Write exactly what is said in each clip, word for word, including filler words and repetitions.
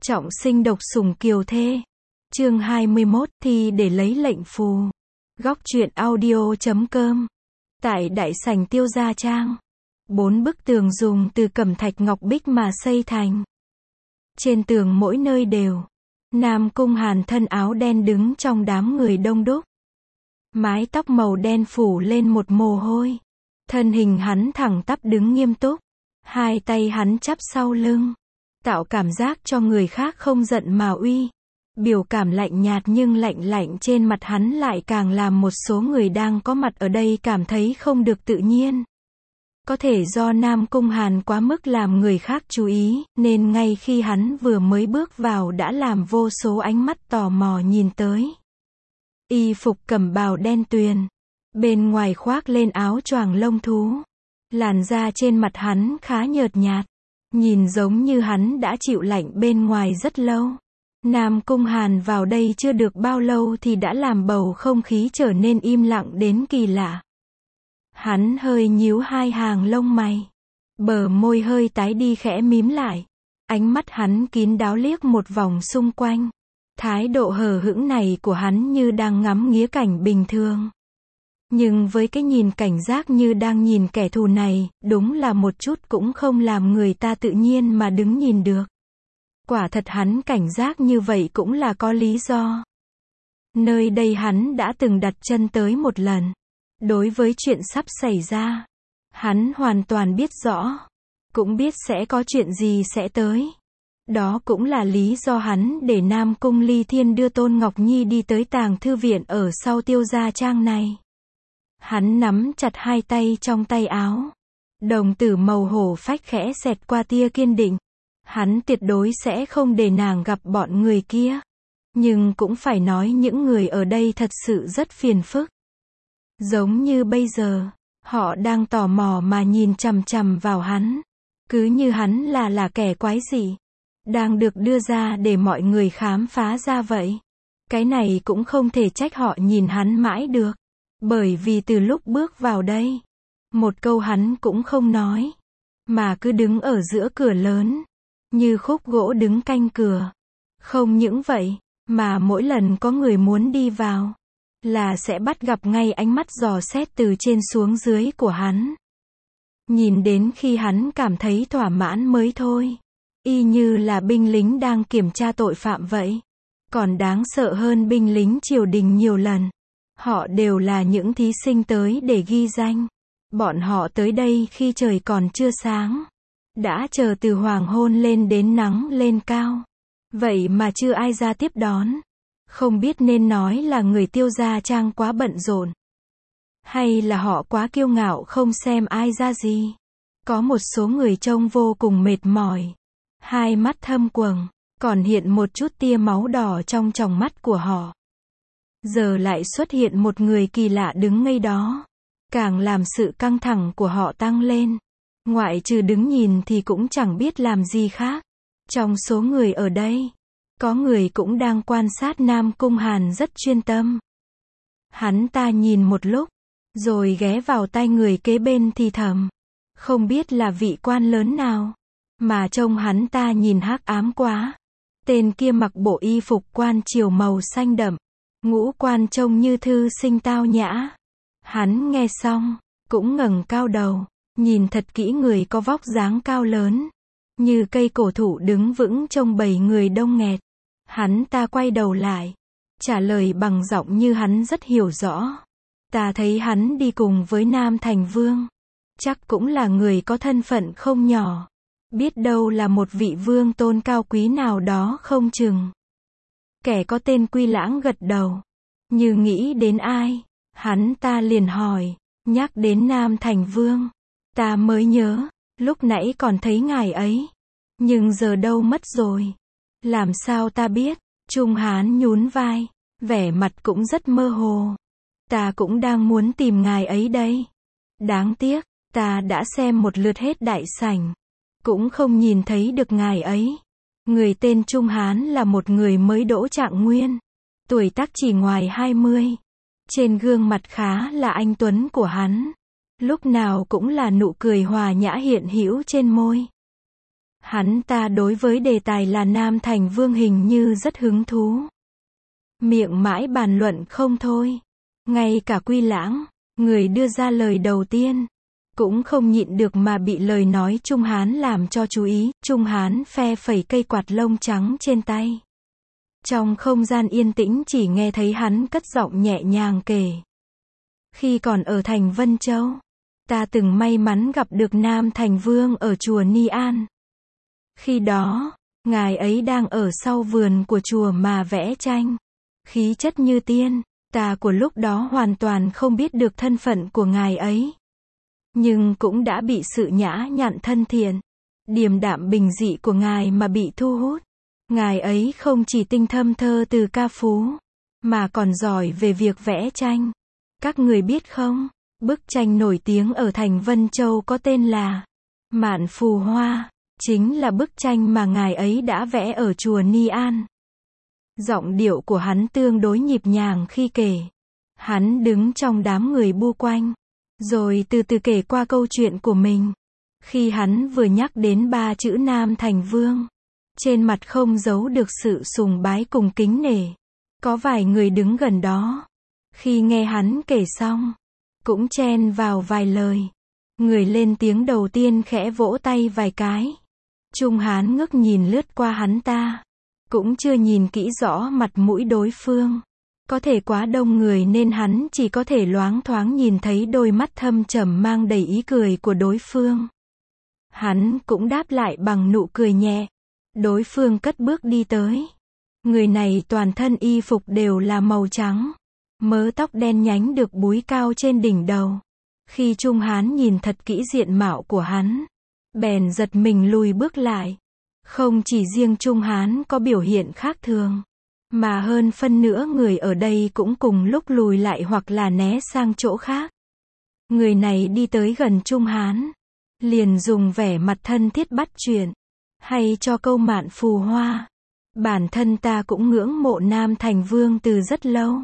Trọng sinh độc sủng kiều thê. Chương hai mươi mốt, thi để lấy lệnh phù. Góc truyện audio chấm com. Tại đại sảnh Tiêu Gia Trang, bốn bức tường dùng từ cẩm thạch ngọc bích mà xây thành. Trên tường mỗi nơi đều Nam Cung Hàn thân áo đen đứng trong đám người đông đúc. Mái tóc màu đen phủ lên một mồ hôi. Thân hình hắn thẳng tắp đứng nghiêm túc. Hai tay hắn chắp sau lưng, tạo cảm giác cho người khác không giận mà uy. Biểu cảm lạnh nhạt nhưng lạnh lạnh trên mặt hắn lại càng làm một số người đang có mặt ở đây cảm thấy không được tự nhiên. Có thể do Nam Cung Hàn quá mức làm người khác chú ý, nên ngay khi hắn vừa mới bước vào đã làm vô số ánh mắt tò mò nhìn tới. Y phục cẩm bào đen tuyền, bên ngoài khoác lên áo choàng lông thú. Làn da trên mặt hắn khá nhợt nhạt, nhìn giống như hắn đã chịu lạnh bên ngoài rất lâu. Nam Cung Hàn vào đây chưa được bao lâu thì đã làm bầu không khí trở nên im lặng đến kỳ lạ. Hắn hơi nhíu hai hàng lông mày, bờ môi hơi tái đi khẽ mím lại. Ánh mắt hắn kín đáo liếc một vòng xung quanh. Thái độ hờ hững này của hắn như đang ngắm nghía cảnh bình thường. Nhưng với cái nhìn cảnh giác như đang nhìn kẻ thù này, đúng là một chút cũng không làm người ta tự nhiên mà đứng nhìn được. Quả thật hắn cảnh giác như vậy cũng là có lý do. Nơi đây hắn đã từng đặt chân tới một lần. Đối với chuyện sắp xảy ra, hắn hoàn toàn biết rõ. Cũng biết sẽ có chuyện gì sẽ tới. Đó cũng là lý do hắn để Nam Cung Ly Thiên đưa Tôn Ngọc Nhi đi tới tàng thư viện ở sau Tiêu Gia Trang này. Hắn nắm chặt hai tay trong tay áo. Đồng tử màu hổ phách khẽ xẹt qua tia kiên định. Hắn tuyệt đối sẽ không để nàng gặp bọn người kia. Nhưng cũng phải nói những người ở đây thật sự rất phiền phức. Giống như bây giờ, họ đang tò mò mà nhìn chằm chằm vào hắn. Cứ như hắn là là kẻ quái dị, đang được đưa ra để mọi người khám phá ra vậy. Cái này cũng không thể trách họ nhìn hắn mãi được. Bởi vì từ lúc bước vào đây, một câu hắn cũng không nói, mà cứ đứng ở giữa cửa lớn, như khúc gỗ đứng canh cửa. Không những vậy, mà mỗi lần có người muốn đi vào, là sẽ bắt gặp ngay ánh mắt dò xét từ trên xuống dưới của hắn. Nhìn đến khi hắn cảm thấy thỏa mãn mới thôi. Y như là binh lính đang kiểm tra tội phạm vậy. Còn đáng sợ hơn binh lính triều đình nhiều lần. Họ đều là những thí sinh tới để ghi danh. Bọn họ tới đây khi trời còn chưa sáng. Đã chờ từ hoàng hôn lên đến nắng lên cao. Vậy mà chưa ai ra tiếp đón. Không biết nên nói là người Tiêu Gia Trang quá bận rộn, hay là họ quá kiêu ngạo không xem ai ra gì. Có một số người trông vô cùng mệt mỏi. Hai mắt thâm quầng, còn hiện một chút tia máu đỏ trong tròng mắt của họ. Giờ lại xuất hiện một người kỳ lạ đứng ngay đó. Càng làm sự căng thẳng của họ tăng lên. Ngoại trừ đứng nhìn thì cũng chẳng biết làm gì khác. Trong số người ở đây, có người cũng đang quan sát Nam Cung Hàn rất chuyên tâm. Hắn ta nhìn một lúc, rồi ghé vào tai người kế bên thì thầm. Không biết là vị quan lớn nào, mà trông hắn ta nhìn hắc ám quá. Tên kia mặc bộ y phục quan triều màu xanh đậm. Ngũ quan trông như thư sinh tao nhã. Hắn nghe xong, cũng ngẩng cao đầu, nhìn thật kỹ người có vóc dáng cao lớn, như cây cổ thụ đứng vững trong bầy người đông nghẹt. Hắn ta quay đầu lại, trả lời bằng giọng như hắn rất hiểu rõ. Ta thấy hắn đi cùng với Nam Thành Vương. Chắc cũng là người có thân phận không nhỏ. Biết đâu là một vị vương tôn cao quý nào đó không chừng. Kẻ có tên Quy Lãng gật đầu. Như nghĩ đến ai, hắn ta liền hỏi. Nhắc đến Nam Thành Vương, ta mới nhớ, lúc nãy còn thấy ngài ấy. Nhưng giờ đâu mất rồi. Làm sao ta biết? Trung Hán nhún vai, vẻ mặt cũng rất mơ hồ. Ta cũng đang muốn tìm ngài ấy đây. Đáng tiếc, ta đã xem một lượt hết đại sảnh, cũng không nhìn thấy được ngài ấy. Người tên Trung Hán là một người mới đỗ trạng nguyên. Tuổi tác chỉ ngoài hai mươi. Trên gương mặt khá là anh tuấn của hắn. Lúc nào cũng là nụ cười hòa nhã hiện hữu trên môi. Hắn ta đối với đề tài là Nam Thành Vương hình như rất hứng thú. Miệng mãi bàn luận không thôi. Ngay cả Quy Lãng, người đưa ra lời đầu tiên, cũng không nhịn được mà bị lời nói Trung Hán làm cho chú ý. Trung Hán phe phẩy cây quạt lông trắng trên tay. Trong không gian yên tĩnh chỉ nghe thấy hắn cất giọng nhẹ nhàng kể. Khi còn ở thành Vân Châu, ta từng may mắn gặp được Nam Thành Vương ở chùa Ni An. Khi đó, ngài ấy đang ở sau vườn của chùa mà vẽ tranh. Khí chất như tiên, ta của lúc đó hoàn toàn không biết được thân phận của ngài ấy. Nhưng cũng đã bị sự nhã nhặn thân thiện, điềm đạm bình dị của ngài mà bị thu hút. Ngài ấy không chỉ tinh thâm thơ từ ca phú, mà còn giỏi về việc vẽ tranh. Các người biết không, bức tranh nổi tiếng ở thành Vân Châu có tên là Mạn Phù Hoa, chính là bức tranh mà ngài ấy đã vẽ ở chùa Ni An. Giọng điệu của hắn tương đối nhịp nhàng khi kể. Hắn đứng trong đám người bu quanh, rồi từ từ kể qua câu chuyện của mình. Khi hắn vừa nhắc đến ba chữ Nam Thành Vương, trên mặt không giấu được sự sùng bái cùng kính nể. Có vài người đứng gần đó, khi nghe hắn kể xong, cũng chen vào vài lời. Người lên tiếng đầu tiên khẽ vỗ tay vài cái. Trung Hán ngước nhìn lướt qua hắn ta, cũng chưa nhìn kỹ rõ mặt mũi đối phương. Có thể quá đông người nên hắn chỉ có thể loáng thoáng nhìn thấy đôi mắt thâm trầm mang đầy ý cười của đối phương. Hắn cũng đáp lại bằng nụ cười nhẹ. Đối phương cất bước đi tới. Người này toàn thân y phục đều là màu trắng. Mớ tóc đen nhánh được búi cao trên đỉnh đầu. Khi Trung Hán nhìn thật kỹ diện mạo của hắn, bèn giật mình lùi bước lại. Không chỉ riêng Trung Hán có biểu hiện khác thường, mà hơn phân nửa người ở đây cũng cùng lúc lùi lại hoặc là né sang chỗ khác. Người này đi tới gần Trung Hán, liền dùng vẻ mặt thân thiết bắt chuyện, hay cho câu Mạn Phù Hoa. Bản thân ta cũng ngưỡng mộ Nam Thành Vương từ rất lâu.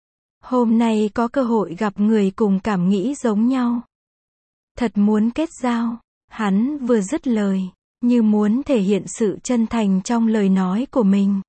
Hôm nay có cơ hội gặp người cùng cảm nghĩ giống nhau. Thật muốn kết giao. Hắn vừa dứt lời, như muốn thể hiện sự chân thành trong lời nói của mình.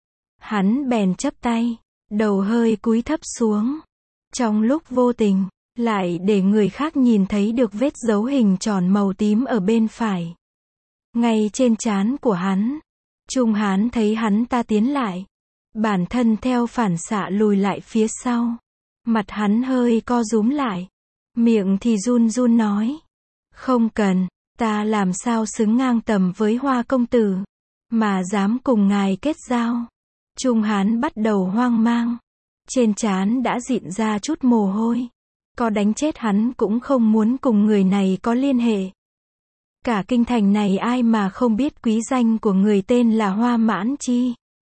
Hắn bèn chắp tay, đầu hơi cúi thấp xuống. Trong lúc vô tình, lại để người khác nhìn thấy được vết dấu hình tròn màu tím ở bên phải. Ngay trên trán của hắn. Trung Hán thấy hắn ta tiến lại. Bản thân theo phản xạ lùi lại phía sau. Mặt hắn hơi co rúm lại. Miệng thì run run nói. Không cần, ta làm sao xứng ngang tầm với Hoa công tử, mà dám cùng ngài kết giao. Trung Hán bắt đầu hoang mang. Trên trán đã dịn ra chút mồ hôi. Có đánh chết hắn cũng không muốn cùng người này có liên hệ. Cả kinh thành này ai mà không biết quý danh của người tên là Hoa Mãn Chi.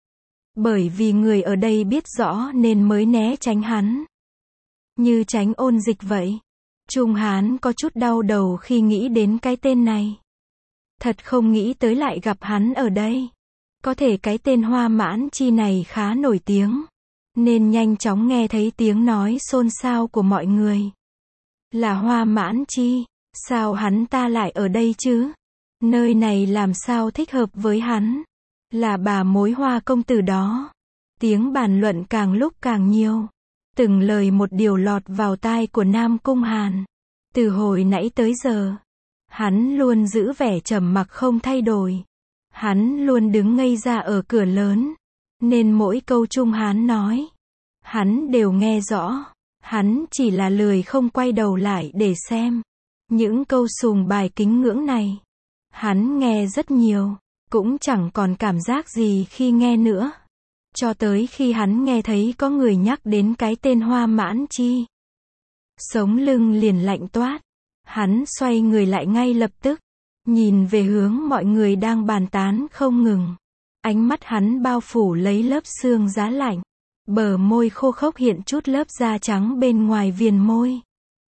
Bởi vì người ở đây biết rõ nên mới né tránh hắn. Như tránh ôn dịch vậy. Trung Hán có chút đau đầu khi nghĩ đến cái tên này. Thật không nghĩ tới lại gặp hắn ở đây. Có thể cái tên Hoa Mãn Chi này khá nổi tiếng, nên nhanh chóng nghe thấy tiếng nói xôn xao của mọi người. Là Hoa Mãn Chi, sao hắn ta lại ở đây chứ? Nơi này làm sao thích hợp với hắn? Là bà mối Hoa công tử đó. Tiếng bàn luận càng lúc càng nhiều. Từng lời một điều lọt vào tai của Nam Cung Hàn. Từ hồi nãy tới giờ, hắn luôn giữ vẻ trầm mặc không thay đổi. Hắn luôn đứng ngây ra ở cửa lớn, nên mỗi câu Trung Hán nói, hắn đều nghe rõ. Hắn chỉ là lười không quay đầu lại để xem. Những câu sùng bài kính ngưỡng này, hắn nghe rất nhiều, cũng chẳng còn cảm giác gì khi nghe nữa. Cho tới khi hắn nghe thấy có người nhắc đến cái tên Hoa Mãn Chi. Sống lưng liền lạnh toát. Hắn xoay người lại ngay lập tức, nhìn về hướng mọi người đang bàn tán không ngừng. Ánh mắt hắn bao phủ lấy lớp xương giá lạnh. Bờ môi khô khốc hiện chút lớp da trắng bên ngoài viền môi.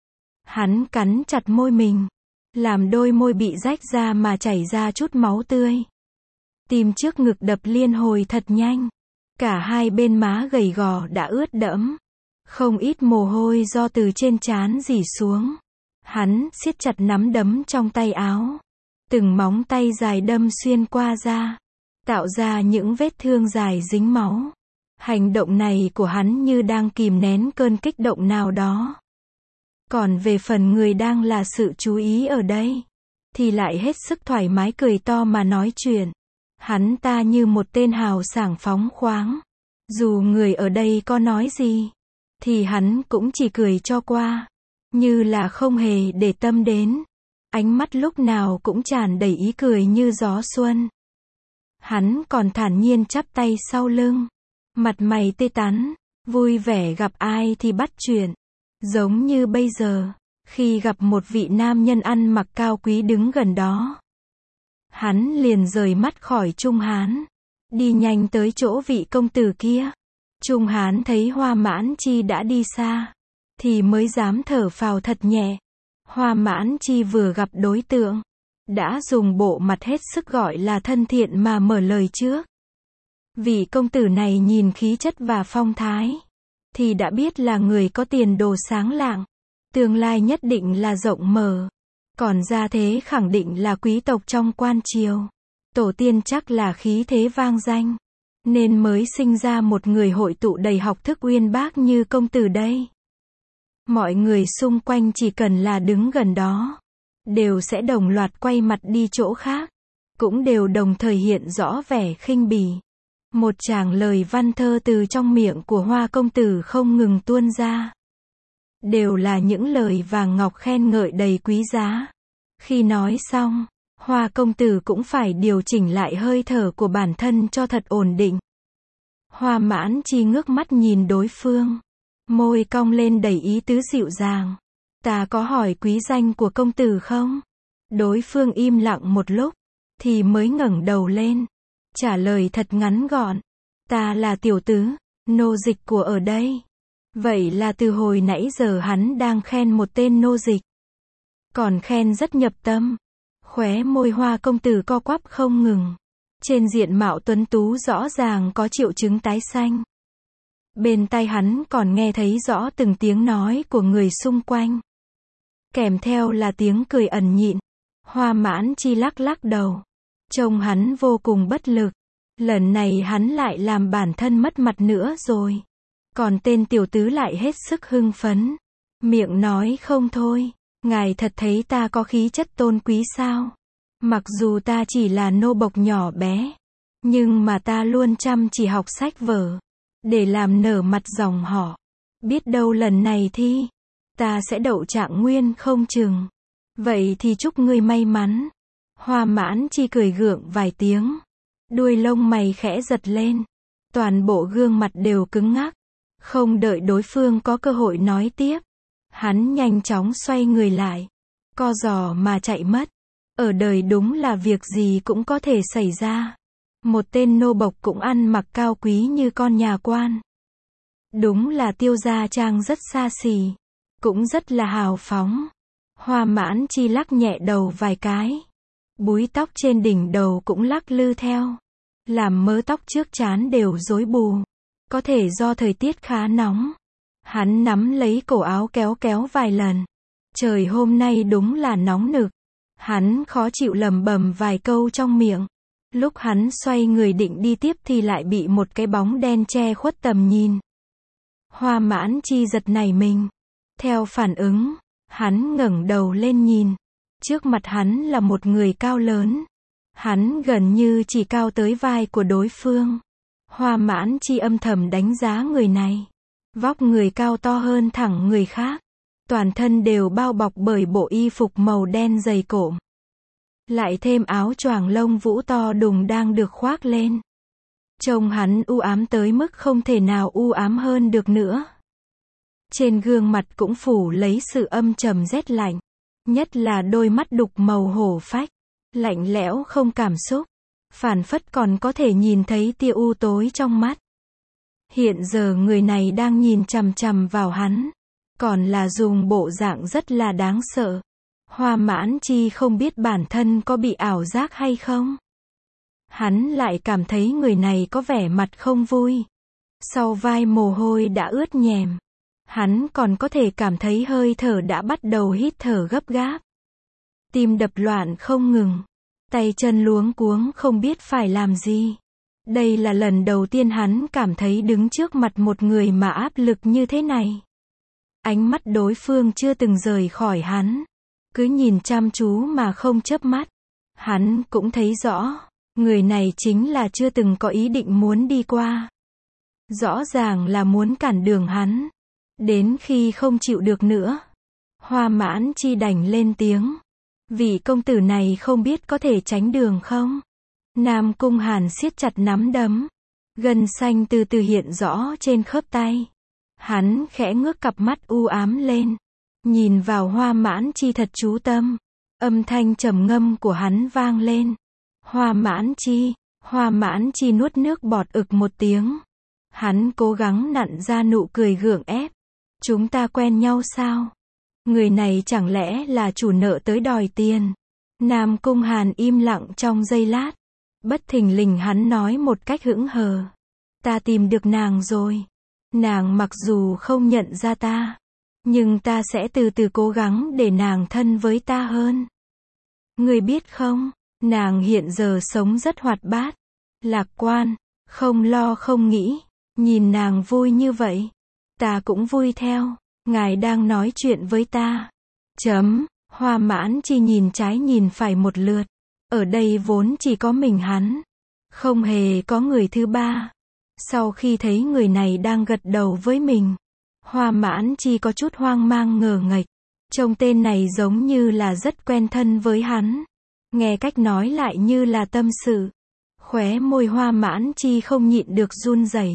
Hắn cắn chặt môi mình, làm đôi môi bị rách ra mà chảy ra chút máu tươi. Tim trước ngực đập liên hồi thật nhanh. Cả hai bên má gầy gò đã ướt đẫm. Không ít mồ hôi do từ trên trán rỉ xuống. Hắn siết chặt nắm đấm trong tay áo. Từng móng tay dài đâm xuyên qua da, tạo ra những vết thương dài dính máu. Hành động này của hắn như đang kìm nén cơn kích động nào đó. Còn về phần người đang là sự chú ý ở đây, thì lại hết sức thoải mái cười to mà nói chuyện. Hắn ta như một tên hào sảng phóng khoáng. Dù người ở đây có nói gì, thì hắn cũng chỉ cười cho qua, như là không hề để tâm đến. Ánh mắt lúc nào cũng tràn đầy ý cười như gió xuân. Hắn còn thản nhiên chắp tay sau lưng, mặt mày tươi tắn, vui vẻ gặp ai thì bắt chuyện. Giống như bây giờ, khi gặp một vị nam nhân ăn mặc cao quý đứng gần đó. Hắn liền rời mắt khỏi Trung Hán, đi nhanh tới chỗ vị công tử kia. Trung Hán thấy Hoa Mãn Chi đã đi xa, thì mới dám thở phào thật nhẹ. Hoa Mãn Chi vừa gặp đối tượng, đã dùng bộ mặt hết sức gọi là thân thiện mà mở lời trước. Vị công tử này nhìn khí chất và phong thái, thì đã biết là người có tiền đồ sáng lạng, tương lai nhất định là rộng mở. Còn gia thế khẳng định là quý tộc trong quan triều. Tổ tiên chắc là khí thế vang danh, nên mới sinh ra một người hội tụ đầy học thức uyên bác như công tử đây. Mọi người xung quanh chỉ cần là đứng gần đó, đều sẽ đồng loạt quay mặt đi chỗ khác, cũng đều đồng thời hiện rõ vẻ khinh bỉ. Một tràng lời văn thơ từ trong miệng của Hoa công tử không ngừng tuôn ra. Đều là những lời vàng ngọc khen ngợi đầy quý giá. Khi nói xong, Hoa công tử cũng phải điều chỉnh lại hơi thở của bản thân cho thật ổn định. Hoa Mãn Chi ngước mắt nhìn đối phương, môi cong lên đầy ý tứ dịu dàng. Ta có hỏi quý danh của công tử không? Đối phương im lặng một lúc, thì mới ngẩng đầu lên, trả lời thật ngắn gọn. Ta là tiểu tứ, nô dịch của ở đây. Vậy là từ hồi nãy giờ hắn đang khen một tên nô dịch. Còn khen rất nhập tâm. Khóe môi Hoa công tử co quắp không ngừng. Trên diện mạo tuấn tú rõ ràng có triệu chứng tái xanh. Bên tai hắn còn nghe thấy rõ từng tiếng nói của người xung quanh. Kèm theo là tiếng cười ẩn nhịn. Hoa Mãn Chi lắc lắc đầu. Trông hắn vô cùng bất lực. Lần này hắn lại làm bản thân mất mặt nữa rồi. Còn tên tiểu tứ lại hết sức hưng phấn. Miệng nói không thôi. Ngài thật thấy ta có khí chất tôn quý sao? Mặc dù ta chỉ là nô bộc nhỏ bé, nhưng mà ta luôn chăm chỉ học sách vở, để làm nở mặt dòng họ. Biết đâu lần này thi, ta sẽ đậu trạng nguyên không chừng. Vậy thì chúc ngươi may mắn. Hoa Mãn Chi cười gượng vài tiếng. Đuôi lông mày khẽ giật lên. Toàn bộ gương mặt đều cứng ngắc. Không đợi đối phương có cơ hội nói tiếp, hắn nhanh chóng xoay người lại, co giò mà chạy mất. Ở đời đúng là việc gì cũng có thể xảy ra. Một tên nô bộc cũng ăn mặc cao quý như con nhà quan. Đúng là Tiêu Gia Trang rất xa xỉ, cũng rất là hào phóng. Hoa Mãn Chi lắc nhẹ đầu vài cái. Búi tóc trên đỉnh đầu cũng lắc lư theo. Làm mớ tóc trước trán đều rối bù. Có thể do thời tiết khá nóng. Hắn nắm lấy cổ áo kéo kéo vài lần. Trời hôm nay đúng là nóng nực. Hắn khó chịu lẩm bẩm vài câu trong miệng. Lúc hắn xoay người định đi tiếp thì lại bị một cái bóng đen che khuất tầm nhìn. Hoa Mãn Chi giật nảy mình. Theo phản ứng, hắn ngẩng đầu lên nhìn. Trước mặt hắn là một người cao lớn. Hắn gần như chỉ cao tới vai của đối phương. Hoa Mãn Chi âm thầm đánh giá người này. Vóc người cao to hơn thẳng người khác. Toàn thân đều bao bọc bởi bộ y phục màu đen dày cộm. Lại thêm áo choàng lông vũ to đùng đang được khoác lên. Trông hắn u ám tới mức không thể nào u ám hơn được nữa. Trên gương mặt cũng phủ lấy sự âm trầm rét lạnh. Nhất là đôi mắt đục màu hổ phách. Lạnh lẽo không cảm xúc. Phảng phất còn có thể nhìn thấy tia u tối trong mắt. Hiện giờ người này đang nhìn chằm chằm vào hắn. Còn là dùng bộ dạng rất là đáng sợ. Hoa Mãn Chi không biết bản thân có bị ảo giác hay không. Hắn lại cảm thấy người này có vẻ mặt không vui. Sau vai mồ hôi đã ướt nhèm. Hắn còn có thể cảm thấy hơi thở đã bắt đầu hít thở gấp gáp. Tim đập loạn không ngừng. tay chân luống cuống không biết phải làm gì. Đây là lần đầu tiên hắn cảm thấy đứng trước mặt một người mà áp lực như thế này. Ánh mắt đối phương chưa từng rời khỏi hắn, cứ nhìn chăm chú mà không chớp mắt. Hắn cũng thấy rõ, người này chính là chưa từng có ý định muốn đi qua. Rõ ràng là muốn cản đường hắn. Đến khi không chịu được nữa, Hoa Mãn Chi đành lên tiếng. Vị công tử này không biết có thể tránh đường không? Nam Cung Hàn siết chặt nắm đấm. Gân xanh từ từ hiện rõ trên khớp tay. Hắn khẽ ngước cặp mắt u ám lên. Nhìn vào Hoa Mãn Chi thật chú tâm. Âm thanh trầm ngâm của hắn vang lên. Hoa Mãn Chi. Hoa Mãn Chi nuốt nước bọt ực một tiếng. Hắn cố gắng nặn ra nụ cười gượng ép. Chúng ta quen nhau sao? Người này chẳng lẽ là chủ nợ tới đòi tiền? Nam Cung Hàn im lặng trong giây lát. Bất thình lình hắn nói một cách hững hờ. Ta tìm được nàng rồi. Nàng mặc dù không nhận ra ta, nhưng ta sẽ từ từ cố gắng để nàng thân với ta hơn. Ngươi biết không, nàng hiện giờ sống rất hoạt bát, lạc quan, không lo không nghĩ. Nhìn nàng vui như vậy, ta cũng vui theo. Ngài đang nói chuyện với ta. Chấm, Hoa Mãn Chi nhìn trái nhìn phải một lượt. Ở đây vốn chỉ có mình hắn. Không hề có người thứ ba. Sau khi thấy người này đang gật đầu với mình, Hoa Mãn Chi có chút hoang mang ngờ nghệch. Trông tên này giống như là rất quen thân với hắn. Nghe cách nói lại như là tâm sự. Khóe môi Hoa Mãn Chi không nhịn được run rẩy.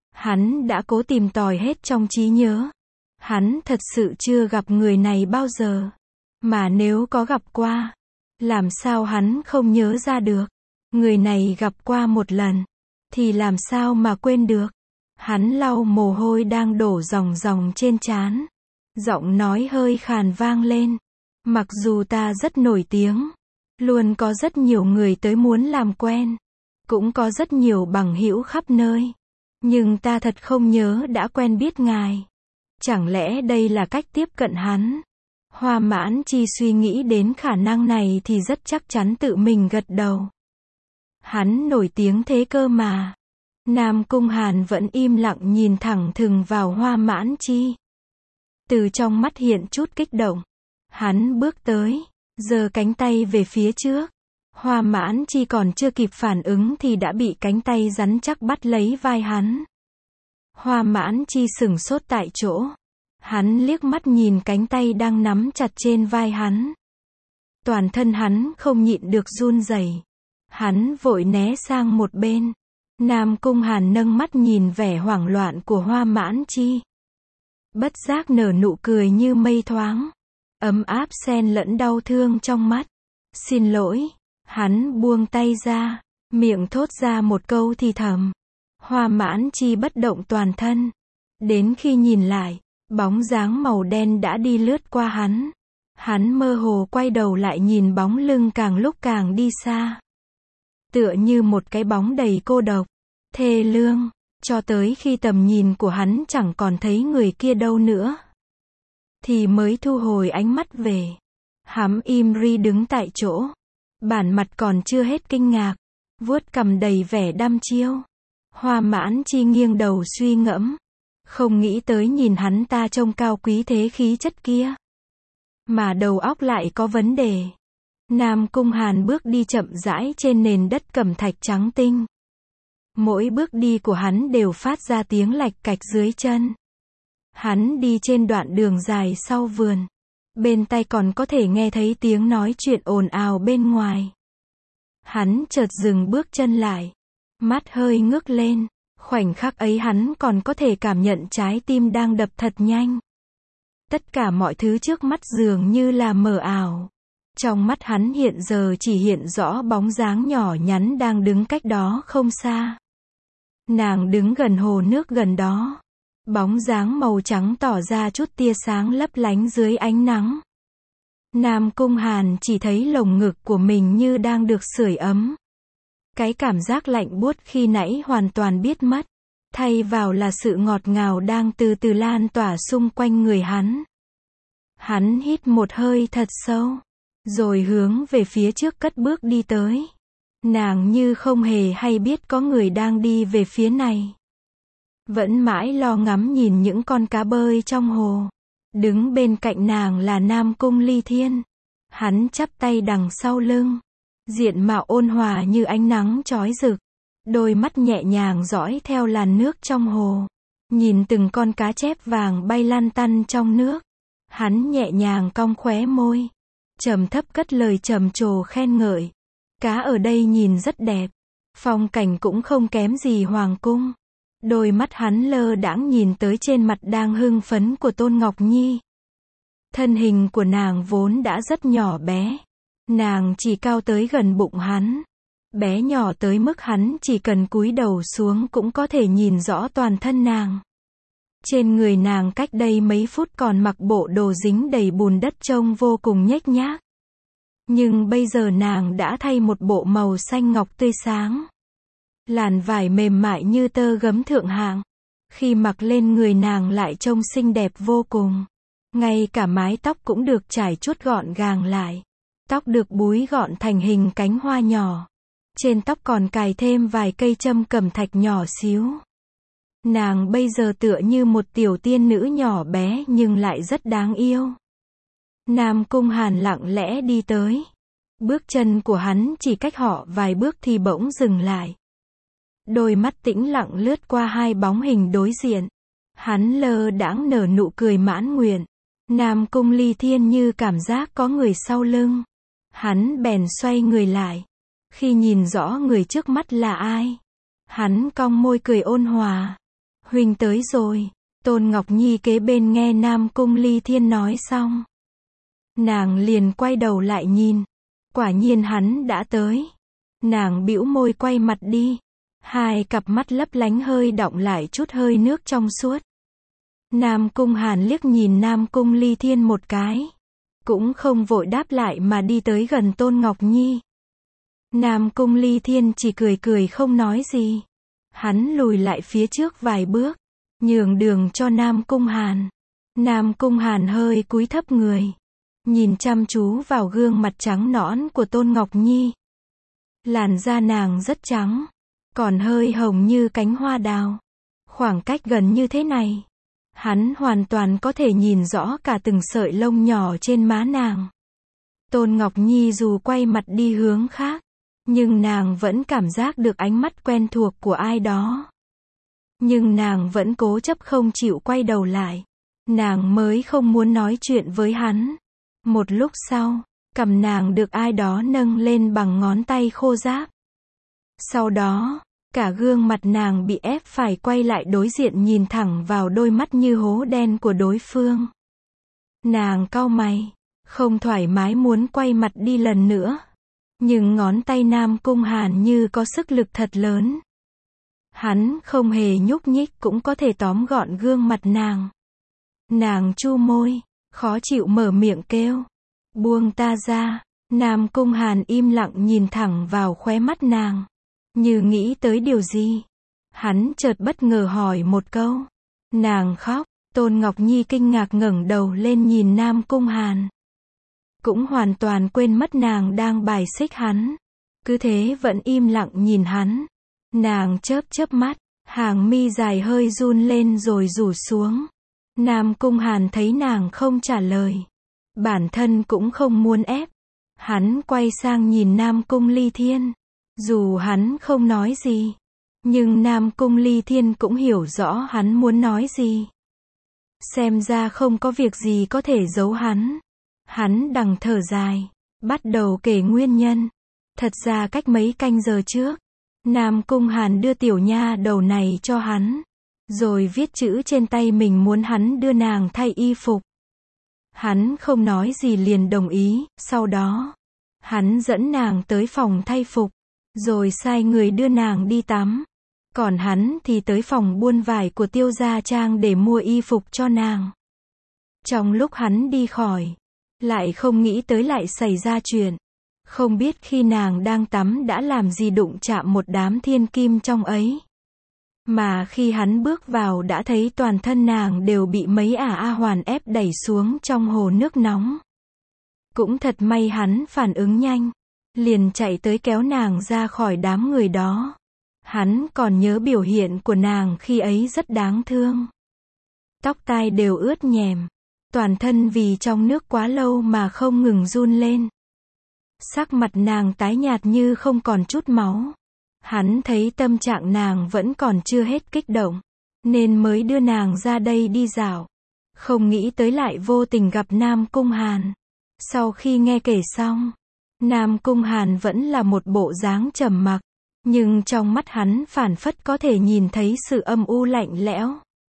Hắn đã cố tìm tòi hết trong trí nhớ. Hắn thật sự chưa gặp người này bao giờ. Mà nếu có gặp qua, làm sao hắn không nhớ ra được. Người này gặp qua một lần, thì làm sao mà quên được. Hắn lau mồ hôi đang đổ ròng ròng trên trán. Giọng nói hơi khàn vang lên. Mặc dù ta rất nổi tiếng, luôn có rất nhiều người tới muốn làm quen, cũng có rất nhiều bằng hữu khắp nơi, nhưng ta thật không nhớ đã quen biết ngài. Chẳng lẽ đây là cách tiếp cận hắn? Hoa Mãn Chi suy nghĩ đến khả năng này thì rất chắc chắn tự mình gật đầu. Hắn nổi tiếng thế cơ mà. Nam Cung Hàn vẫn im lặng nhìn thẳng thừng vào Hoa Mãn Chi. Từ trong mắt hiện chút kích động. Hắn bước tới, giơ cánh tay về phía trước. Hoa Mãn Chi còn chưa kịp phản ứng thì đã bị cánh tay rắn chắc bắt lấy vai hắn. Hoa Mãn Chi sửng sốt tại chỗ. Hắn liếc mắt nhìn cánh tay đang nắm chặt trên vai hắn. Toàn thân hắn không nhịn được run rẩy. Hắn vội né sang một bên. Nam Cung Hàn nâng mắt nhìn vẻ hoảng loạn của Hoa Mãn Chi. Bất giác nở nụ cười như mây thoáng. Ấm áp xen lẫn đau thương trong mắt. Xin lỗi. Hắn buông tay ra. Miệng thốt ra một câu thì thầm. Hoa Mãn Chi bất động toàn thân. Đến khi nhìn lại, bóng dáng màu đen đã đi lướt qua hắn. Hắn mơ hồ quay đầu lại nhìn bóng lưng càng lúc càng đi xa. Tựa như một cái bóng đầy cô độc, thê lương, cho tới khi tầm nhìn của hắn chẳng còn thấy người kia đâu nữa. Thì mới thu hồi ánh mắt về. Hám im ri đứng tại chỗ. Bản mặt còn chưa hết kinh ngạc. Vuốt cằm đầy vẻ đăm chiêu. Hoa Mãn Chi nghiêng đầu suy ngẫm. Không nghĩ tới nhìn hắn ta trông cao quý thế khí chất kia. Mà đầu óc lại có vấn đề. Nam Cung Hàn bước đi chậm rãi trên nền đất cẩm thạch trắng tinh. Mỗi bước đi của hắn đều phát ra tiếng lạch cạch dưới chân. Hắn đi trên đoạn đường dài sau vườn. Bên tai còn có thể nghe thấy tiếng nói chuyện ồn ào bên ngoài. Hắn chợt dừng bước chân lại. Mắt hơi ngước lên. Khoảnh khắc ấy hắn còn có thể cảm nhận trái tim đang đập thật nhanh. Tất cả mọi thứ trước mắt dường như là mờ ảo. Trong mắt hắn hiện giờ chỉ hiện rõ bóng dáng nhỏ nhắn đang đứng cách đó không xa. Nàng đứng gần hồ nước gần đó. Bóng dáng màu trắng tỏ ra chút tia sáng lấp lánh dưới ánh nắng. Nam Cung Hàn chỉ thấy lồng ngực của mình như đang được sưởi ấm. Cái cảm giác lạnh buốt khi nãy hoàn toàn biến mất. Thay vào là sự ngọt ngào đang từ từ lan tỏa xung quanh người hắn. Hắn hít một hơi thật sâu. rồi hướng về phía trước cất bước đi tới. Nàng như không hề hay biết có người đang đi về phía này. Vẫn mãi lo ngắm nhìn những con cá bơi trong hồ. Đứng bên cạnh nàng là Nam Cung Ly Thiên. Hắn chắp tay đằng sau lưng. Diện mạo ôn hòa như ánh nắng chói rực. Đôi mắt nhẹ nhàng dõi theo làn nước trong hồ. Nhìn từng con cá chép vàng bay lăn tăn trong nước. Hắn nhẹ nhàng cong khóe môi. Trầm thấp cất lời trầm trồ khen ngợi. Cá ở đây nhìn rất đẹp. Phong cảnh cũng không kém gì hoàng cung. Đôi mắt hắn lơ đãng nhìn tới trên mặt đang hưng phấn của Tôn Ngọc Nhi. Thân hình của nàng vốn đã rất nhỏ bé. Nàng chỉ cao tới gần bụng hắn. Bé nhỏ tới mức hắn chỉ cần cúi đầu xuống cũng có thể nhìn rõ toàn thân nàng. Trên người nàng cách đây mấy phút còn mặc bộ đồ dính đầy bùn đất trông vô cùng nhếch nhác. Nhưng bây giờ nàng đã thay một bộ màu xanh ngọc tươi sáng. Làn vải mềm mại như tơ gấm thượng hạng. Khi mặc lên người nàng lại trông xinh đẹp vô cùng. Ngay cả mái tóc cũng được trải chuốt gọn gàng lại. Tóc được búi gọn thành hình cánh hoa nhỏ. Trên tóc còn cài thêm vài cây châm cẩm thạch nhỏ xíu. Nàng bây giờ tựa như một tiểu tiên nữ nhỏ bé nhưng lại rất đáng yêu. Nam Cung Hàn lặng lẽ đi tới. Bước chân của hắn chỉ cách họ vài bước thì bỗng dừng lại. Đôi mắt tĩnh lặng lướt qua hai bóng hình đối diện. Hắn lơ đãng nở nụ cười mãn nguyện. Nam Cung Ly Thiên như cảm giác có người sau lưng. Hắn bèn xoay người lại. Khi nhìn rõ người trước mắt là ai, hắn cong môi cười ôn hòa. Huynh tới rồi. Tôn Ngọc Nhi kế bên nghe Nam Cung Ly Thiên nói xong. Nàng liền quay đầu lại nhìn. Quả nhiên hắn đã tới. Nàng bĩu môi quay mặt đi. Hai cặp mắt lấp lánh hơi đọng lại chút hơi nước trong suốt. Nam Cung Hàn liếc nhìn Nam Cung Ly Thiên một cái. Cũng không vội đáp lại mà đi tới gần Tôn Ngọc Nhi. Nam Cung Ly Thiên chỉ cười cười không nói gì. Hắn lùi lại phía trước vài bước. Nhường đường cho Nam Cung Hàn. Nam Cung Hàn hơi cúi thấp người. Nhìn chăm chú vào gương mặt trắng nõn của Tôn Ngọc Nhi. Làn da nàng rất trắng. Còn hơi hồng như cánh hoa đào. Khoảng cách gần như thế này. Hắn hoàn toàn có thể nhìn rõ cả từng sợi lông nhỏ trên má nàng. Tôn Ngọc Nhi dù quay mặt đi hướng khác. Nhưng nàng vẫn cảm giác được ánh mắt quen thuộc của ai đó. Nhưng nàng vẫn cố chấp không chịu quay đầu lại. Nàng mới không muốn nói chuyện với hắn. Một lúc sau, cằm nàng được ai đó nâng lên bằng ngón tay khô ráp. Sau đó, cả gương mặt nàng bị ép phải quay lại đối diện nhìn thẳng vào đôi mắt như hố đen của đối phương. Nàng cau mày, không thoải mái muốn quay mặt đi lần nữa. Nhưng ngón tay Nam Cung Hàn như có sức lực thật lớn. Hắn không hề nhúc nhích cũng có thể tóm gọn gương mặt nàng. Nàng chu môi, khó chịu mở miệng kêu. Buông ta ra. Nam Cung Hàn im lặng nhìn thẳng vào khóe mắt nàng. Như nghĩ tới điều gì. Hắn chợt bất ngờ hỏi một câu. Nàng khóc. Tôn Ngọc Nhi kinh ngạc ngẩng đầu lên nhìn Nam Cung Hàn. Cũng hoàn toàn quên mất nàng đang bài xích hắn. Cứ thế vẫn im lặng nhìn hắn. Nàng chớp chớp mắt. Hàng mi dài hơi run lên rồi rủ xuống. Nam Cung Hàn thấy nàng không trả lời. Bản thân cũng không muốn ép. Hắn quay sang nhìn Nam Cung Ly Thiên. Dù hắn không nói gì. Nhưng Nam Cung Ly Thiên cũng hiểu rõ hắn muốn nói gì. Xem ra không có việc gì có thể giấu hắn. Hắn đằng thở dài. Bắt đầu kể nguyên nhân. Thật ra cách mấy canh giờ trước. Nam Cung Hàn đưa tiểu nha đầu này cho hắn. Rồi viết chữ trên tay mình muốn hắn đưa nàng thay y phục. Hắn không nói gì liền đồng ý. Sau đó, hắn dẫn nàng tới phòng thay phục. Rồi sai người đưa nàng đi tắm. Còn hắn thì tới phòng buôn vải của Tiêu Gia Trang để mua y phục cho nàng. Trong lúc hắn đi khỏi, lại không nghĩ tới lại xảy ra chuyện. Không biết khi nàng đang tắm đã làm gì đụng chạm một đám thiên kim trong ấy. Mà khi hắn bước vào đã thấy toàn thân nàng đều bị mấy ả a hoàn ép đẩy xuống trong hồ nước nóng. Cũng thật may hắn phản ứng nhanh. Liền chạy tới kéo nàng ra khỏi đám người đó. Hắn còn nhớ biểu hiện của nàng khi ấy rất đáng thương. Tóc tai đều ướt nhèm. Toàn thân vì trong nước quá lâu mà không ngừng run lên. Sắc mặt nàng tái nhạt như không còn chút máu. Hắn thấy tâm trạng nàng vẫn còn chưa hết kích động, nên mới đưa nàng ra đây đi dạo. Không nghĩ tới lại vô tình gặp Nam Cung Hàn. Sau khi nghe kể xong, Nam Cung Hàn vẫn là một bộ dáng trầm mặc, nhưng trong mắt hắn phảng phất có thể nhìn thấy sự âm u lạnh lẽo.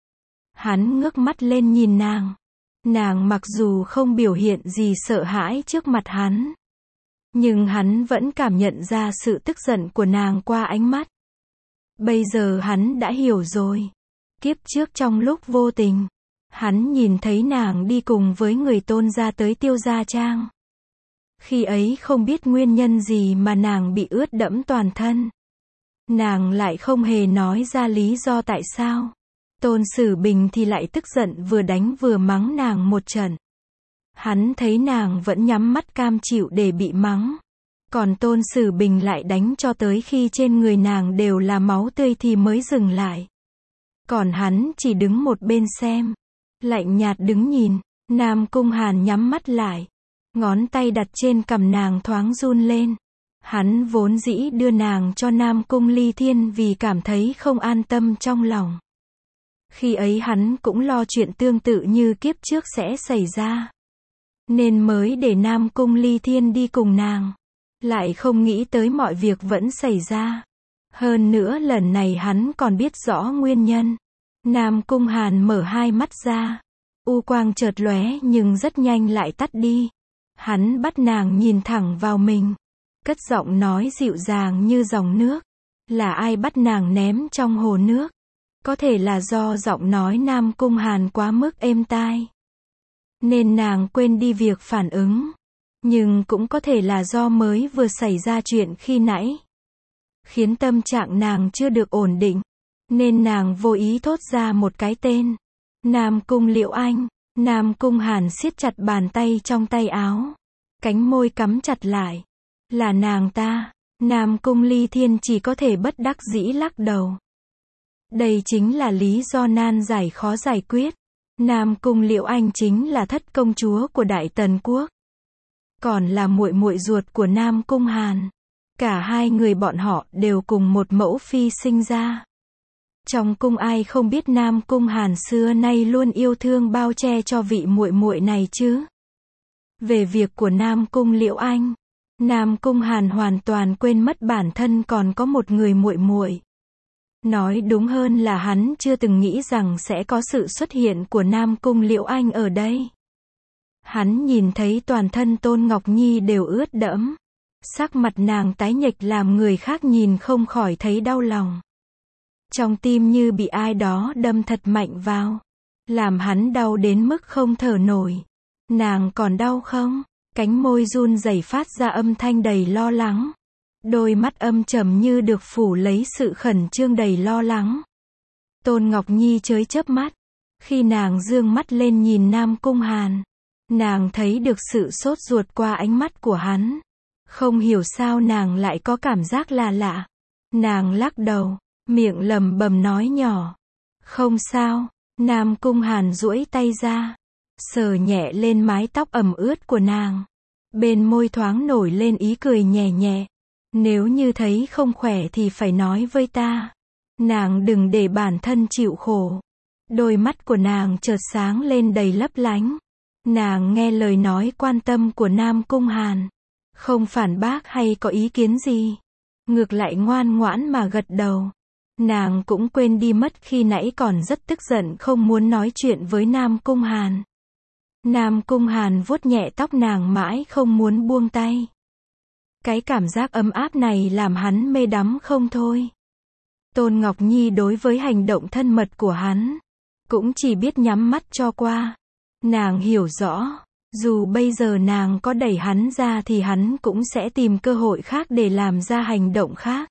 Hắn ngước mắt lên nhìn nàng. Nàng mặc dù không biểu hiện gì sợ hãi trước mặt hắn, nhưng hắn vẫn cảm nhận ra sự tức giận của nàng qua ánh mắt. Bây giờ hắn đã hiểu rồi. Kiếp trước trong lúc vô tình, hắn nhìn thấy nàng đi cùng với người Tôn gia tới Tiêu Gia Trang. Khi ấy không biết nguyên nhân gì mà nàng bị ướt đẫm toàn thân. Nàng lại không hề nói ra lý do tại sao. Tôn Sử Bình thì lại tức giận vừa đánh vừa mắng nàng một trận. Hắn thấy nàng vẫn nhắm mắt cam chịu để bị mắng. Còn Tôn Sử Bình lại đánh cho tới khi trên người nàng đều là máu tươi thì mới dừng lại. Còn hắn chỉ đứng một bên xem. Lạnh nhạt đứng nhìn. Nam Cung Hàn nhắm mắt lại. Ngón tay đặt trên cằm nàng thoáng run lên. Hắn vốn dĩ đưa nàng cho Nam Cung Ly Thiên vì cảm thấy không an tâm trong lòng. Khi ấy hắn cũng lo chuyện tương tự như kiếp trước sẽ xảy ra, nên mới để Nam Cung Ly Thiên đi cùng nàng. Lại không nghĩ tới mọi việc vẫn xảy ra. Hơn nữa lần này hắn còn biết rõ nguyên nhân. Nam Cung Hàn mở hai mắt ra. U quang chợt lóe nhưng rất nhanh lại tắt đi. Hắn bắt nàng nhìn thẳng vào mình. Cất giọng nói dịu dàng như dòng nước. Là ai bắt nàng ném trong hồ nước? Có thể là do giọng nói Nam Cung Hàn quá mức êm tai, nên nàng quên đi việc phản ứng. Nhưng cũng có thể là do mới vừa xảy ra chuyện khi nãy, khiến tâm trạng nàng chưa được ổn định, nên nàng vô ý thốt ra một cái tên. Nam Cung Liễu Anh. Nam Cung Hàn siết chặt bàn tay trong tay áo. Cánh môi cắm chặt lại. Là nàng ta. Nam Cung Ly Thiên chỉ có thể bất đắc dĩ lắc đầu. Đây chính là lý do nan giải khó giải quyết. Nam Cung Liễu Anh chính là thất công chúa của Đại Tần Quốc, còn là muội muội ruột của Nam Cung Hàn. Cả hai người bọn họ đều cùng một mẫu phi sinh ra. Trong cung ai không biết Nam Cung Hàn xưa nay luôn yêu thương bao che cho vị muội muội này chứ? Về việc của Nam Cung Liễu Anh, Nam Cung Hàn hoàn toàn quên mất bản thân còn có một người muội muội. Nói đúng hơn là hắn chưa từng nghĩ rằng sẽ có sự xuất hiện của Nam Cung Liễu Anh ở đây. Hắn nhìn thấy toàn thân Tôn Ngọc Nhi đều ướt đẫm. Sắc mặt nàng tái nhợt làm người khác nhìn không khỏi thấy đau lòng. Trong tim như bị ai đó đâm thật mạnh vào, làm hắn đau đến mức không thở nổi. Nàng còn đau không? Cánh môi run rẩy phát ra âm thanh đầy lo lắng. Đôi mắt âm trầm như được phủ lấy sự khẩn trương đầy lo lắng. Tôn Ngọc Nhi chớp chớp mắt. Khi nàng dương mắt lên nhìn Nam Cung Hàn, nàng thấy được sự sốt ruột qua ánh mắt của hắn. Không hiểu sao nàng lại có cảm giác là lạ. Nàng lắc đầu, miệng lẩm bẩm nói nhỏ. Không sao. Nam Cung Hàn duỗi tay ra, sờ nhẹ lên mái tóc ẩm ướt của nàng. Bên môi thoáng nổi lên ý cười nhẹ nhẹ. Nếu như thấy không khỏe thì phải nói với ta. Nàng đừng để bản thân chịu khổ. Đôi mắt của nàng chợt sáng lên đầy lấp lánh. Nàng nghe lời nói quan tâm của Nam Cung Hàn, không phản bác hay có ý kiến gì. Ngược lại ngoan ngoãn mà gật đầu. Nàng cũng quên đi mất khi nãy còn rất tức giận không muốn nói chuyện với Nam Cung Hàn. Nam Cung Hàn vuốt nhẹ tóc nàng mãi không muốn buông tay. Cái cảm giác ấm áp này làm hắn mê đắm không thôi. Tôn Ngọc Nhi đối với hành động thân mật của hắn, cũng chỉ biết nhắm mắt cho qua. Nàng hiểu rõ, dù bây giờ nàng có đẩy hắn ra thì hắn cũng sẽ tìm cơ hội khác để làm ra hành động khác.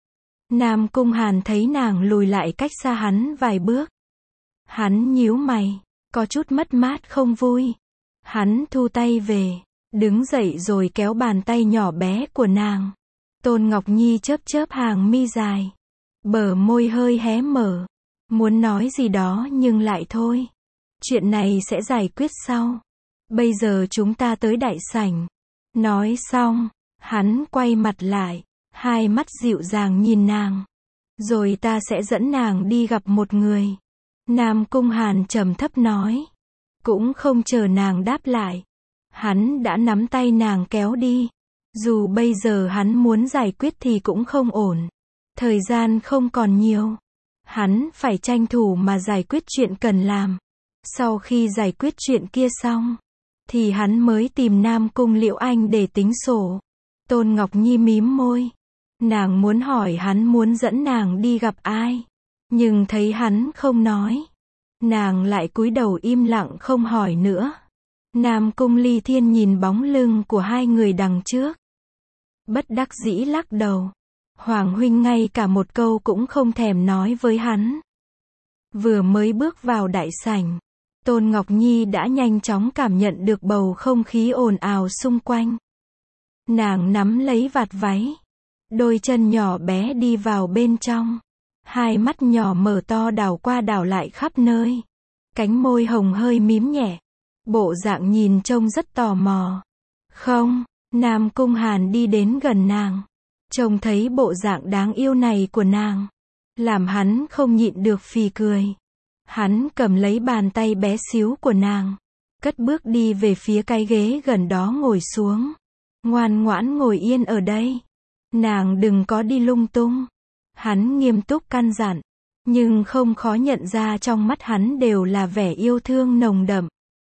Nam Cung Hàn thấy nàng lùi lại cách xa hắn vài bước. Hắn nhíu mày, có chút mất mát không vui. Hắn thu tay về, đứng dậy rồi kéo bàn tay nhỏ bé của nàng. Tôn Ngọc Nhi chớp chớp hàng mi dài, bờ môi hơi hé mở, muốn nói gì đó nhưng lại thôi. Chuyện này sẽ giải quyết sau. Bây giờ chúng ta tới đại sảnh. Nói xong, hắn quay mặt lại, hai mắt dịu dàng nhìn nàng. Rồi ta sẽ dẫn nàng đi gặp một người. Nam Cung Hàn trầm thấp nói. Cũng không chờ nàng đáp lại. Hắn đã nắm tay nàng kéo đi. Dù bây giờ hắn muốn giải quyết thì cũng không ổn. Thời gian không còn nhiều. Hắn phải tranh thủ mà giải quyết chuyện cần làm. Sau khi giải quyết chuyện kia xong, thì hắn mới tìm Nam Cung Liễu Anh để tính sổ. Tôn Ngọc Nhi mím môi. Nàng muốn hỏi hắn muốn dẫn nàng đi gặp ai. Nhưng thấy hắn không nói. Nàng lại cúi đầu im lặng không hỏi nữa. Nam Cung Ly Thiên nhìn bóng lưng của hai người đằng trước. Bất đắc dĩ lắc đầu. Hoàng huynh ngay cả một câu cũng không thèm nói với hắn. Vừa mới bước vào đại sảnh, Tôn Ngọc Nhi đã nhanh chóng cảm nhận được bầu không khí ồn ào xung quanh. Nàng nắm lấy vạt váy, đôi chân nhỏ bé đi vào bên trong. Hai mắt nhỏ mở to đảo qua đảo lại khắp nơi. Cánh môi hồng hơi mím nhẹ. Bộ dạng nhìn trông rất tò mò. Không, Nam Cung Hàn đi đến gần nàng. Trông thấy bộ dạng đáng yêu này của nàng, làm hắn không nhịn được phì cười. Hắn cầm lấy bàn tay bé xíu của nàng, cất bước đi về phía cái ghế gần đó ngồi xuống. Ngoan ngoãn ngồi yên ở đây. Nàng đừng có đi lung tung. Hắn nghiêm túc căn dặn, nhưng không khó nhận ra trong mắt hắn đều là vẻ yêu thương nồng đậm.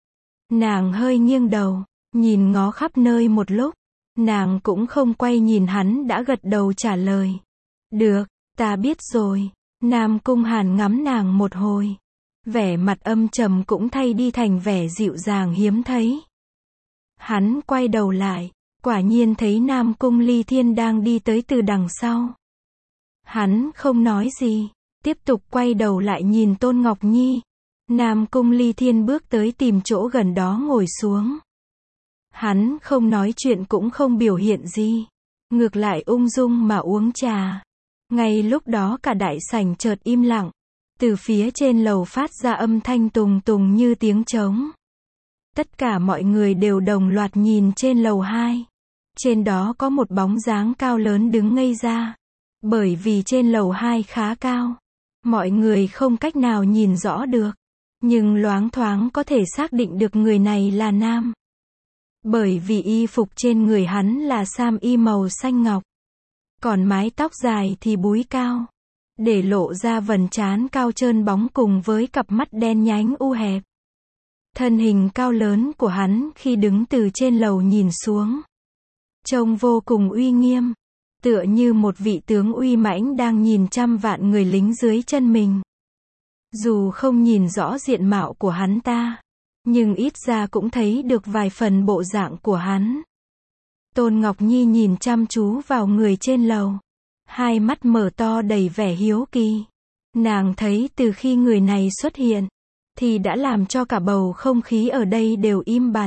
Nàng hơi nghiêng đầu, nhìn ngó khắp nơi một lúc. Nàng cũng không quay nhìn hắn đã gật đầu trả lời. Được, ta biết rồi. Nam Cung Hàn ngắm nàng một hồi. Vẻ mặt âm trầm cũng thay đi thành vẻ dịu dàng hiếm thấy. Hắn quay đầu lại, quả nhiên thấy Nam Cung Ly Thiên đang đi tới từ đằng sau. Hắn không nói gì, tiếp tục quay đầu lại nhìn Tôn Ngọc Nhi. Nam Cung Ly Thiên bước tới tìm chỗ gần đó ngồi xuống. Hắn không nói chuyện cũng không biểu hiện gì. Ngược lại ung dung mà uống trà. Ngay lúc đó cả đại sảnh chợt im lặng. Từ phía trên lầu phát ra âm thanh tùng tùng như tiếng trống. Tất cả mọi người đều đồng loạt nhìn trên lầu hai. Trên đó có một bóng dáng cao lớn đứng ngây ra. Bởi vì trên lầu hai khá cao, mọi người không cách nào nhìn rõ được. Nhưng loáng thoáng có thể xác định được người này là nam. Bởi vì y phục trên người hắn là sam y màu xanh ngọc. Còn mái tóc dài thì búi cao, để lộ ra vầng trán cao trơn bóng cùng với cặp mắt đen nhánh u hẹp. Thân hình cao lớn của hắn khi đứng từ trên lầu nhìn xuống, trông vô cùng uy nghiêm, tựa như một vị tướng uy mãnh đang nhìn trăm vạn người lính dưới chân mình. Dù không nhìn rõ diện mạo của hắn ta, nhưng ít ra cũng thấy được vài phần bộ dạng của hắn. Tôn Ngọc Nhi nhìn chăm chú vào người trên lầu. Hai mắt mở to đầy vẻ hiếu kỳ. Nàng thấy từ khi người này xuất hiện, thì đã làm cho cả bầu không khí ở đây đều im bặt.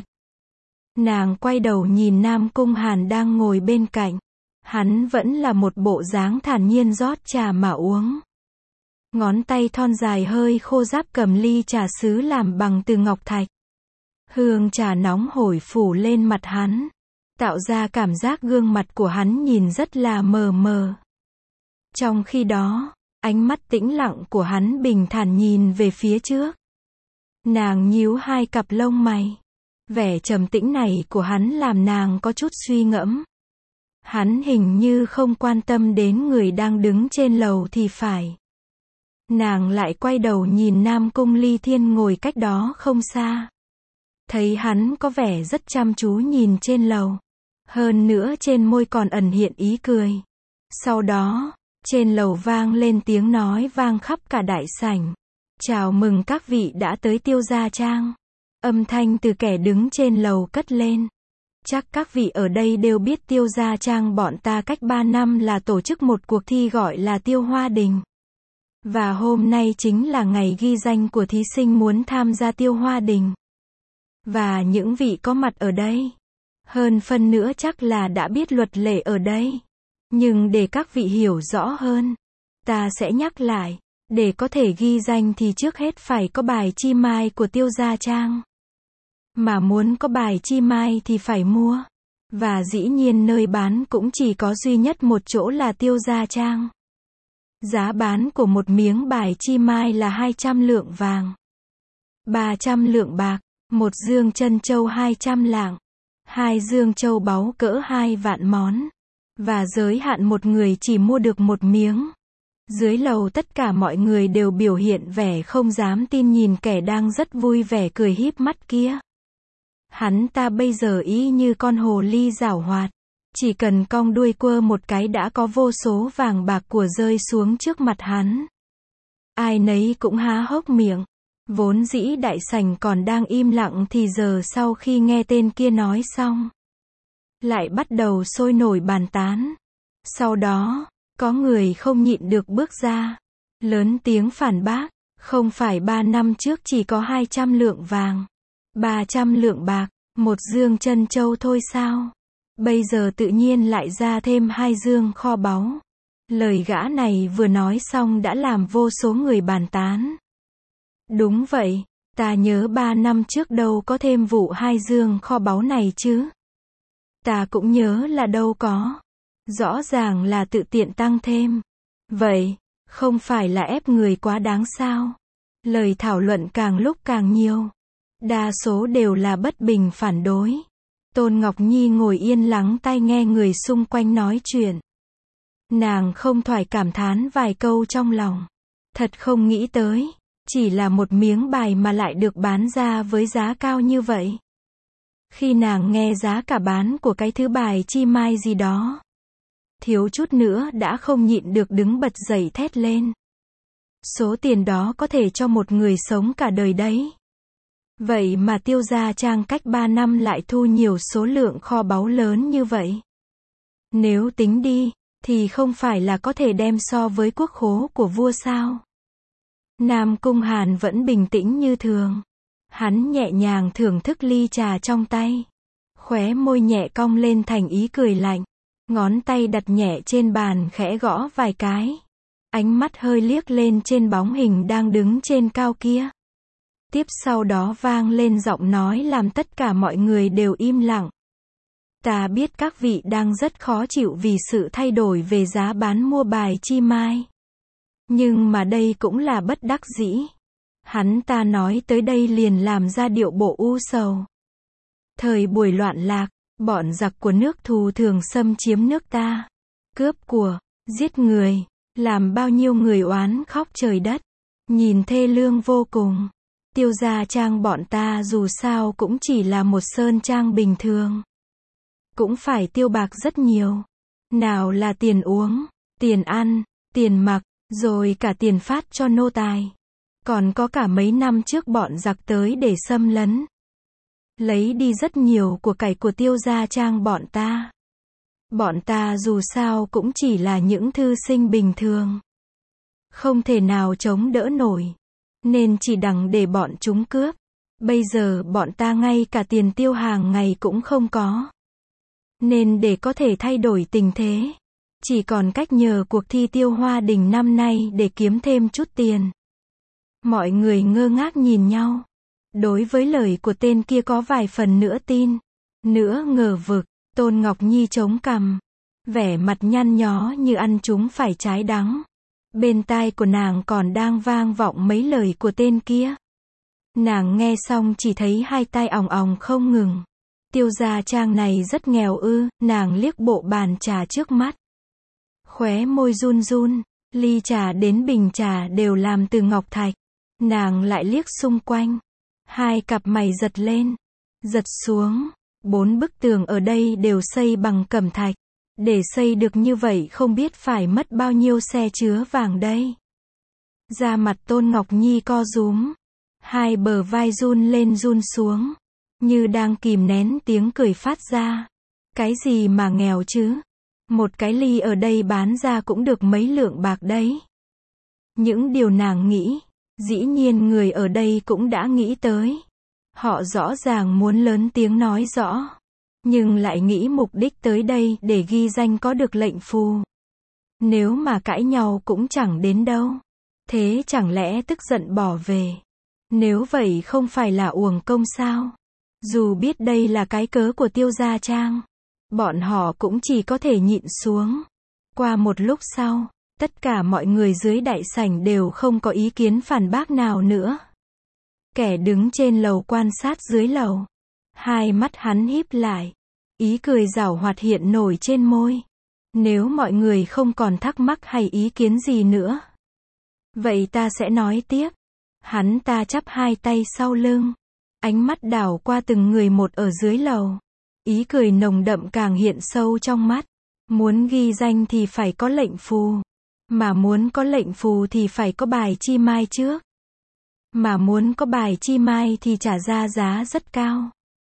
Nàng quay đầu nhìn Nam Cung Hàn đang ngồi bên cạnh. Hắn vẫn là một bộ dáng thản nhiên rót trà mà uống. Ngón tay thon dài hơi khô ráp cầm ly trà sứ làm bằng từ ngọc thạch. Hương trà nóng hổi phủ lên mặt hắn, tạo ra cảm giác gương mặt của hắn nhìn rất là mờ mờ. Trong khi đó, ánh mắt tĩnh lặng của hắn bình thản nhìn về phía trước. Nàng nhíu hai cặp lông mày. Vẻ trầm tĩnh này của hắn làm nàng có chút suy ngẫm. Hắn hình như không quan tâm đến người đang đứng trên lầu thì phải. Nàng lại quay đầu nhìn Nam Cung Ly Thiên ngồi cách đó không xa. Thấy hắn có vẻ rất chăm chú nhìn trên lầu. Hơn nữa trên môi còn ẩn hiện ý cười. Sau đó, trên lầu vang lên tiếng nói vang khắp cả đại sảnh. Chào mừng các vị đã tới Tiêu Gia Trang. Âm thanh từ kẻ đứng trên lầu cất lên. Chắc các vị ở đây đều biết Tiêu Gia Trang bọn ta cách ba năm là tổ chức một cuộc thi gọi là Tiêu Hoa Đình. Và hôm nay chính là ngày ghi danh của thí sinh muốn tham gia Tiêu Hoa Đình. Và những vị có mặt ở đây, Hơn phân nữa chắc là đã biết luật lệ ở đây. Nhưng để các vị hiểu rõ hơn, ta sẽ nhắc lại. Để có thể ghi danh thì trước hết phải có bài chi mai của Tiêu Gia Trang. Mà muốn có bài chi mai thì phải mua. Và dĩ nhiên nơi bán cũng chỉ có duy nhất một chỗ là Tiêu Gia Trang. Giá bán của một miếng bài chi mai là hai trăm lượng vàng, ba trăm lượng bạc, một dương trân châu hai trăm lạng, hai dương châu báu cỡ hai vạn món. Và giới hạn một người chỉ mua được một miếng. Dưới lầu tất cả mọi người đều biểu hiện vẻ không dám tin nhìn kẻ đang rất vui vẻ cười híp mắt kia. Hắn ta bây giờ y như con hồ ly giảo hoạt. Chỉ cần cong đuôi quơ một cái đã có vô số vàng bạc của rơi xuống trước mặt hắn. Ai nấy cũng há hốc miệng. Vốn dĩ đại sảnh còn đang im lặng thì giờ sau khi nghe tên kia nói xong, lại bắt đầu sôi nổi bàn tán. Sau đó, có người không nhịn được bước ra, lớn tiếng phản bác, không phải ba năm trước chỉ có hai trăm lượng vàng, ba trăm lượng bạc, một dương trân châu thôi sao? Bây giờ tự nhiên lại ra thêm hai dương kho báu. Lời gã này vừa nói xong đã làm vô số người bàn tán. Đúng vậy, ta nhớ ba năm trước đâu có thêm vụ hai dương kho báu này chứ. Ta cũng nhớ là đâu có. Rõ ràng là tự tiện tăng thêm. Vậy, không phải là ép người quá đáng sao? Lời thảo luận càng lúc càng nhiều. Đa số đều là bất bình phản đối. Tôn Ngọc Nhi ngồi yên lắng tai nghe người xung quanh nói chuyện. Nàng không thoải cảm thán vài câu trong lòng. Thật không nghĩ tới, chỉ là một miếng bài mà lại được bán ra với giá cao như vậy. Khi nàng nghe giá cả bán của cái thứ bài chi mai gì đó, thiếu chút nữa đã không nhịn được đứng bật dậy thét lên. Số tiền đó có thể cho một người sống cả đời đấy. Vậy mà Tiêu Gia Trang cách ba năm lại thu nhiều số lượng kho báu lớn như vậy. Nếu tính đi, thì không phải là có thể đem so với quốc khố của vua sao? Nam Cung Hàn vẫn bình tĩnh như thường. Hắn nhẹ nhàng thưởng thức ly trà trong tay. Khóe môi nhẹ cong lên thành ý cười lạnh. Ngón tay đặt nhẹ trên bàn khẽ gõ vài cái. Ánh mắt hơi liếc lên trên bóng hình đang đứng trên cao kia. Tiếp sau đó vang lên giọng nói làm tất cả mọi người đều im lặng. Ta biết các vị đang rất khó chịu vì sự thay đổi về giá bán mua bài chi mai. Nhưng mà đây cũng là bất đắc dĩ. Hắn ta nói tới đây liền làm ra điệu bộ u sầu. Thời buổi loạn lạc, bọn giặc của nước thù thường xâm chiếm nước ta. Cướp của, giết người, làm bao nhiêu người oán khóc trời đất. Nhìn thê lương vô cùng. Tiêu Gia Trang bọn ta dù sao cũng chỉ là một sơn trang bình thường. Cũng phải tiêu bạc rất nhiều. Nào là tiền uống, tiền ăn, tiền mặc, rồi cả tiền phát cho nô tài. Còn có cả mấy năm trước bọn giặc tới để xâm lấn. Lấy đi rất nhiều của cải của Tiêu Gia Trang bọn ta. Bọn ta dù sao cũng chỉ là những thư sinh bình thường. Không thể nào chống đỡ nổi. Nên chỉ đành để bọn chúng cướp. Bây giờ bọn ta ngay cả tiền tiêu hàng ngày cũng không có. Nên để có thể thay đổi tình thế, chỉ còn cách nhờ cuộc thi tiêu hoa đình năm nay để kiếm thêm chút tiền. Mọi người ngơ ngác nhìn nhau. Đối với lời của tên kia có vài phần nữa tin, nữa ngờ vực. Tôn Ngọc Nhi chống cằm, vẻ mặt nhăn nhó như ăn chúng phải trái đắng. Bên tai của nàng còn đang vang vọng mấy lời của tên kia. Nàng nghe xong chỉ thấy hai tai òng òng không ngừng. Tiêu Gia Trang này rất nghèo ư? Nàng liếc bộ bàn trà trước mắt. Khóe môi run run, ly trà đến bình trà đều làm từ ngọc thạch. Nàng lại liếc xung quanh. Hai cặp mày giật lên, giật xuống. Bốn bức tường ở đây đều xây bằng cẩm thạch. Để xây được như vậy không biết phải mất bao nhiêu xe chứa vàng đây. Da mặt Tôn Ngọc Nhi co rúm. Hai bờ vai run lên run xuống. Như đang kìm nén tiếng cười phát ra. Cái gì mà nghèo chứ? Một cái ly ở đây bán ra cũng được mấy lượng bạc đấy. Những điều nàng nghĩ, dĩ nhiên người ở đây cũng đã nghĩ tới. Họ rõ ràng muốn lớn tiếng nói rõ. nhưng lại nghĩ mục đích tới đây để ghi danh có được lệnh phù. Nếu mà cãi nhau cũng chẳng đến đâu. Thế chẳng lẽ tức giận bỏ về? Nếu vậy không phải là uổng công sao? Dù biết đây là cái cớ của Tiêu Gia Trang, bọn họ cũng chỉ có thể nhịn xuống. Qua một lúc sau, tất cả mọi người dưới đại sảnh đều không có ý kiến phản bác nào nữa. Kẻ đứng trên lầu quan sát dưới lầu. Hai mắt hắn híp lại. Ý cười giảo hoạt hiện nổi trên môi. Nếu mọi người không còn thắc mắc hay ý kiến gì nữa, vậy ta sẽ nói tiếp. Hắn ta chắp hai tay sau lưng. Ánh mắt đảo qua từng người một ở dưới lầu. Ý cười nồng đậm càng hiện sâu trong mắt. Muốn ghi danh thì phải có lệnh phù. Mà muốn có lệnh phù thì phải có bài chi mai trước. Mà muốn có bài chi mai thì trả ra giá rất cao.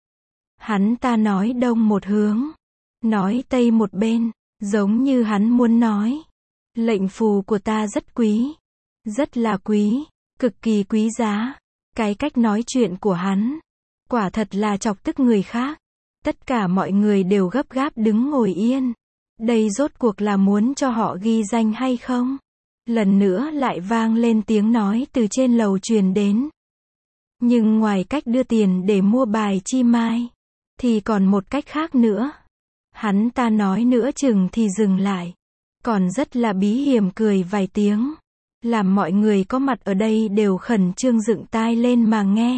Hắn ta nói đông một hướng, nói tây một bên, giống như hắn muốn nói. Lệnh phù của ta rất quý. Rất là quý. Cực kỳ quý giá. Cái cách nói chuyện của hắn, quả thật là chọc tức người khác. Tất cả mọi người đều gấp gáp đứng ngồi yên. Đây rốt cuộc là muốn cho họ ghi danh hay không? Lần nữa lại vang lên tiếng nói từ trên lầu truyền đến. Nhưng ngoài cách đưa tiền để mua bài chi mai, thì còn một cách khác nữa. Hắn ta nói nữa chừng thì dừng lại. Còn rất là bí hiểm cười vài tiếng. Làm mọi người có mặt ở đây đều khẩn trương dựng tai lên mà nghe.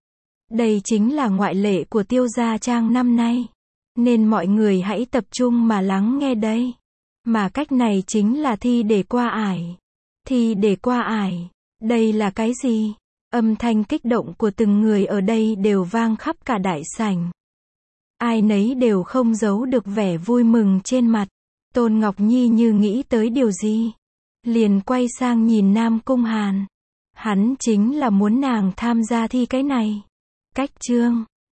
Đây chính là ngoại lệ của Tiêu Gia Trang năm nay. Nên mọi người hãy tập trung mà lắng nghe đây. Mà cách này chính là thi để qua ải. Thi để qua ải. Đây là cái gì? Âm thanh kích động của từng người ở đây đều vang khắp cả đại sảnh. Ai nấy đều không giấu được vẻ vui mừng trên mặt. Tôn Ngọc Nhi như nghĩ tới điều gì, liền quay sang nhìn Nam Cung Hàn. Hắn chính là muốn nàng tham gia thi cái này. Cách chương